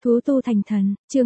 Thú tu thành thần, chương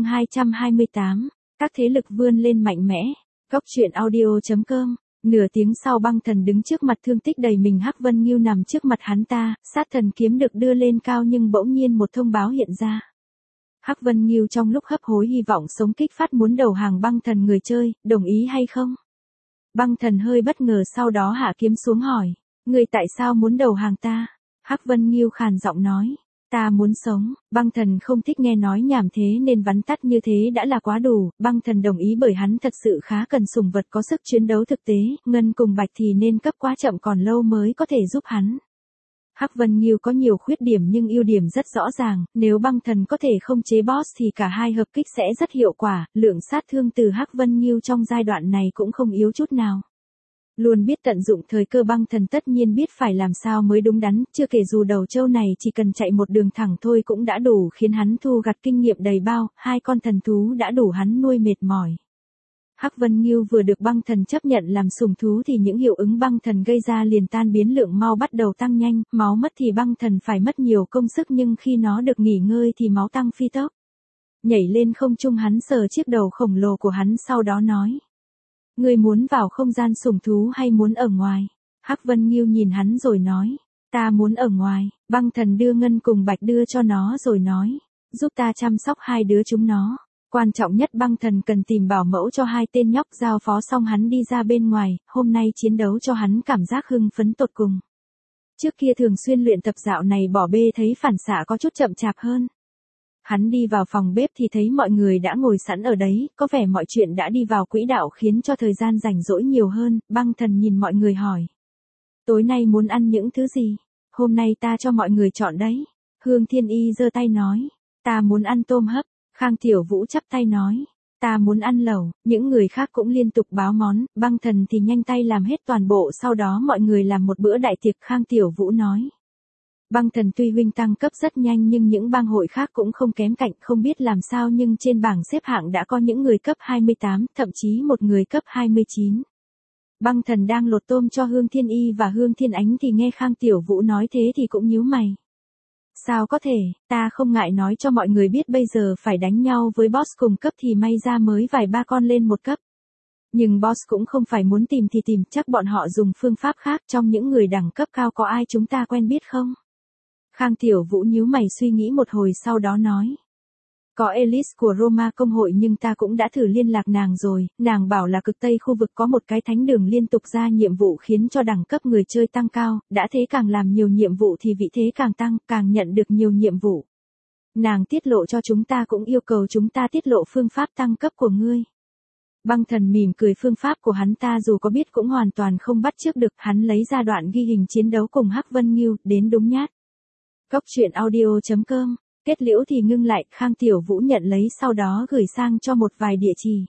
228, các thế lực vươn lên mạnh mẽ. Góc truyện audio.com. Nửa tiếng sau băng thần đứng trước mặt thương tích đầy mình Hắc Vân Ngưu nằm trước mặt hắn ta, sát thần kiếm được đưa lên cao nhưng bỗng nhiên một thông báo hiện ra. Hắc Vân Ngưu trong lúc hấp hối hy vọng sống kích phát muốn đầu hàng băng thần người chơi, đồng ý hay không? Băng thần hơi bất ngờ sau đó hạ kiếm xuống hỏi, người tại sao muốn đầu hàng ta? Hắc Vân Ngưu khàn giọng nói, ta muốn sống. Băng thần không thích nghe nói nhảm thế nên vắn tắt như thế đã là quá đủ. Băng thần đồng ý bởi hắn thật sự khá cần sủng vật có sức chiến đấu thực tế, Ngân cùng Bạch thì nên cấp quá chậm còn lâu mới có thể giúp hắn. Hắc Vân Ngưu có nhiều khuyết điểm nhưng ưu điểm rất rõ ràng, nếu băng thần có thể không chế boss thì cả hai hợp kích sẽ rất hiệu quả, lượng sát thương từ Hắc Vân Ngưu trong giai đoạn này cũng không yếu chút nào. Luôn biết tận dụng thời cơ băng thần tất nhiên biết phải làm sao mới đúng đắn, chưa kể dù đầu trâu này chỉ cần chạy một đường thẳng thôi cũng đã đủ khiến hắn thu gặt kinh nghiệm đầy bao, hai con thần thú đã đủ hắn nuôi mệt mỏi. Hắc Vân Ngưu vừa được băng thần chấp nhận làm sủng thú thì những hiệu ứng băng thần gây ra liền tan biến, lượng máu bắt đầu tăng nhanh, máu mất thì băng thần phải mất nhiều công sức nhưng khi nó được nghỉ ngơi thì máu tăng phi tốc. Nhảy lên không trung hắn sờ chiếc đầu khổng lồ của hắn sau đó nói. Ngươi muốn vào không gian sủng thú hay muốn ở ngoài? Hắc Vân Ngưu nhìn hắn rồi nói. Ta muốn ở ngoài. Băng thần đưa Ngân cùng Bạch đưa cho nó rồi nói. Giúp ta chăm sóc hai đứa chúng nó. Quan trọng nhất băng thần cần tìm bảo mẫu cho hai tên nhóc, giao phó xong hắn đi ra bên ngoài, hôm nay chiến đấu cho hắn cảm giác hưng phấn tột cùng. Trước kia thường xuyên luyện tập dạo này bỏ bê thấy phản xạ có chút chậm chạp hơn. Hắn đi vào phòng bếp thì thấy mọi người đã ngồi sẵn ở đấy, có vẻ mọi chuyện đã đi vào quỹ đạo khiến cho thời gian rảnh rỗi nhiều hơn. Băng thần nhìn mọi người hỏi. Tối nay muốn ăn những thứ gì? Hôm nay ta cho mọi người chọn đấy. Hương Thiên Y giơ tay nói. Ta muốn ăn tôm hấp. Khang Tiểu Vũ chắp tay nói. Ta muốn ăn lẩu. Những người khác cũng liên tục báo món, băng thần thì nhanh tay làm hết toàn bộ, sau đó mọi người làm một bữa đại tiệc. Khang Tiểu Vũ nói. Băng thần tuy huynh tăng cấp rất nhanh nhưng những bang hội khác cũng không kém cạnh, không biết làm sao nhưng trên bảng xếp hạng đã có những người cấp 28, thậm chí một người cấp 29. Băng thần đang lột tôm cho Hương Thiên Y và Hương Thiên Ánh thì nghe Khang Tiểu Vũ nói thế thì cũng nhíu mày. Sao có thể, ta không ngại nói cho mọi người biết bây giờ phải đánh nhau với boss cùng cấp thì may ra mới vài ba con lên một cấp. Nhưng boss cũng không phải muốn tìm thì tìm, chắc bọn họ dùng phương pháp khác. Trong những người đẳng cấp cao có ai chúng ta quen biết không? Khang Tiểu Vũ nhíu mày suy nghĩ một hồi sau đó nói. Có Elise của Roma công hội nhưng ta cũng đã thử liên lạc nàng rồi, nàng bảo là cực Tây khu vực có một cái thánh đường liên tục ra nhiệm vụ khiến cho đẳng cấp người chơi tăng cao, đã thế càng làm nhiều nhiệm vụ thì vị thế càng tăng, càng nhận được nhiều nhiệm vụ. Nàng tiết lộ cho chúng ta cũng yêu cầu chúng ta tiết lộ phương pháp tăng cấp của ngươi. Băng thần mỉm cười, phương pháp của hắn ta dù có biết cũng hoàn toàn không bắt chước được, hắn lấy ra đoạn ghi hình chiến đấu cùng Hắc Vân Ngưu, đến đúng nhát. Góc truyện audio.com. Kết liễu thì ngưng lại, Khang Tiểu Vũ nhận lấy sau đó gửi sang cho một vài địa chỉ.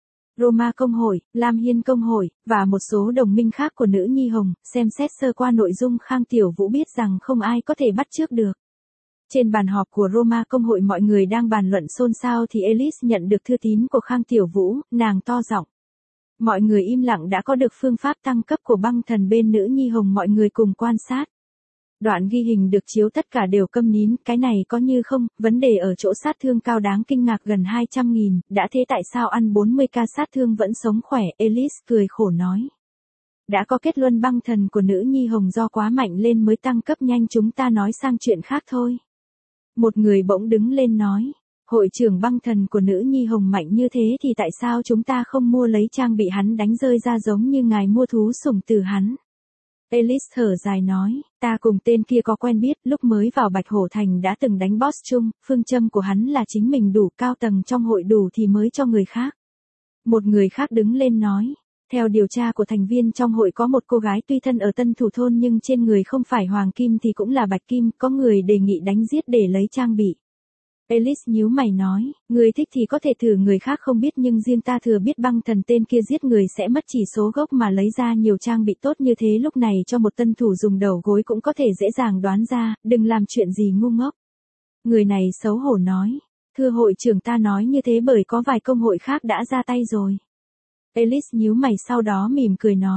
Roma công hội, Lam Hiên công hội, và một số đồng minh khác của nữ nhi hồng. Xem xét sơ qua nội dung Khang Tiểu Vũ biết rằng không ai có thể bắt chước được. Trên bàn họp của Roma công hội mọi người đang bàn luận xôn xao thì Elise nhận được thư tín của Khang Tiểu Vũ, nàng to giọng. Mọi người im lặng, đã có được phương pháp tăng cấp của băng thần bên nữ nhi hồng, mọi người cùng quan sát. Đoạn ghi hình được chiếu tất cả đều câm nín, cái này có như không, vấn đề ở chỗ sát thương cao đáng kinh ngạc gần 200.000, đã thế tại sao ăn 40k sát thương vẫn sống khỏe, Elise cười khổ nói. Đã có kết luận băng thần của nữ nhi hồng do quá mạnh lên mới tăng cấp nhanh, chúng ta nói sang chuyện khác thôi. Một người bỗng đứng lên nói, hội trưởng băng thần của nữ nhi hồng mạnh như thế thì tại sao chúng ta không mua lấy trang bị hắn đánh rơi ra giống như ngài mua thú sủng từ hắn. Elise thở dài nói, ta cùng tên kia có quen biết, lúc mới vào Bạch Hổ Thành đã từng đánh boss chung, phương châm của hắn là chính mình đủ cao tầng trong hội đủ thì mới cho người khác. Một người khác đứng lên nói, theo điều tra của thành viên trong hội có một cô gái tuy thân ở Tân Thủ Thôn nhưng trên người không phải hoàng kim thì cũng là bạch kim, có người đề nghị đánh giết để lấy trang bị. Elise nhíu mày nói, người thích thì có thể thử, người khác không biết nhưng riêng ta thừa biết băng thần tên kia giết người sẽ mất chỉ số gốc mà lấy ra nhiều trang bị tốt như thế, lúc này cho một tân thủ dùng đầu gối cũng có thể dễ dàng đoán ra, đừng làm chuyện gì ngu ngốc. Người này xấu hổ nói, thưa hội trưởng, ta nói như thế bởi có vài công hội khác đã ra tay rồi. Elise nhíu mày sau đó mỉm cười nói,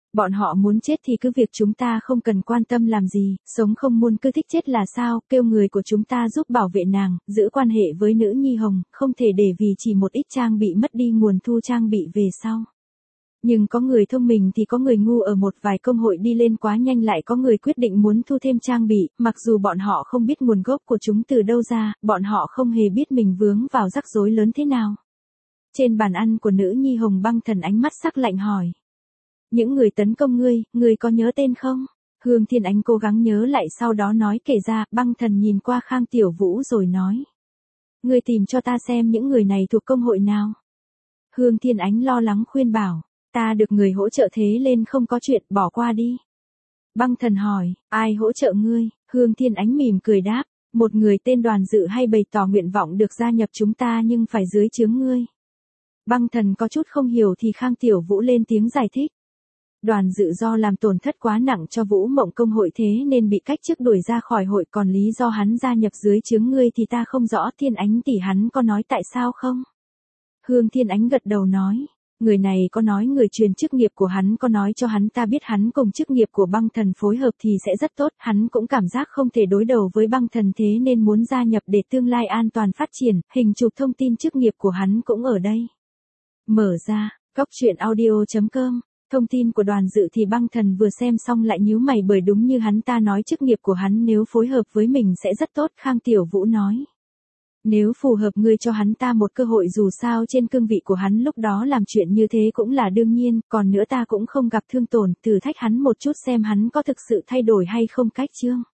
Bọn họ muốn chết thì cứ việc chúng ta không cần quan tâm làm gì, sống không muốn cứ thích chết là sao, kêu người của chúng ta giúp bảo vệ nàng, giữ quan hệ với nữ nhi hồng, không thể để vì chỉ một ít trang bị mất đi nguồn thu trang bị về sau. Nhưng có người thông minh thì có người ngu, ở một vài công hội đi lên quá nhanh lại có người quyết định muốn thu thêm trang bị, mặc dù bọn họ không biết nguồn gốc của chúng từ đâu ra, bọn họ không hề biết mình vướng vào rắc rối lớn thế nào. Trên bàn ăn của nữ nhi hồng, Băng Thần ánh mắt sắc lạnh hỏi. Những người tấn công ngươi có nhớ tên không? Hương Thiên Ánh cố gắng nhớ lại sau đó nói kể ra. Băng Thần nhìn qua Khang Tiểu Vũ rồi nói. Ngươi tìm cho ta xem những người này thuộc công hội nào. Hương Thiên Ánh lo lắng khuyên bảo. Ta được người hỗ trợ thế lên không có chuyện, bỏ qua đi. Băng Thần hỏi, ai hỗ trợ ngươi? Hương Thiên Ánh mỉm cười đáp, một người tên Đoàn Dự hay bày tỏ nguyện vọng được gia nhập chúng ta nhưng phải dưới trướng ngươi. Băng Thần có chút không hiểu thì Khang Tiểu Vũ lên tiếng giải thích. Đoàn Dự do làm tổn thất quá nặng cho Vũ Mộng công hội thế nên bị cách chức đuổi ra khỏi hội, còn lý do hắn gia nhập dưới trướng ngươi thì ta không rõ. Thiên Ánh tỷ hắn có nói tại sao không? Hương Thiên Ánh gật đầu nói. Người này có nói người truyền chức nghiệp của hắn có nói cho hắn ta biết hắn cùng chức nghiệp của Băng Thần phối hợp thì sẽ rất tốt, hắn cũng cảm giác không thể đối đầu với Băng Thần thế nên muốn gia nhập để tương lai an toàn phát triển, hình chụp thông tin chức nghiệp của hắn cũng ở đây. Mở ra, goctruyện.audio.com, thông tin của Đoàn Dự thì Băng Thần vừa xem xong lại nhíu mày bởi đúng như hắn ta nói chức nghiệp của hắn nếu phối hợp với mình sẽ rất tốt. Khang Tiểu Vũ nói. Nếu phù hợp ngươi cho hắn ta một cơ hội, dù sao trên cương vị của hắn lúc đó làm chuyện như thế cũng là đương nhiên, còn nữa ta cũng không gặp thương tổn, thử thách hắn một chút xem hắn có thực sự thay đổi hay không. Cách chương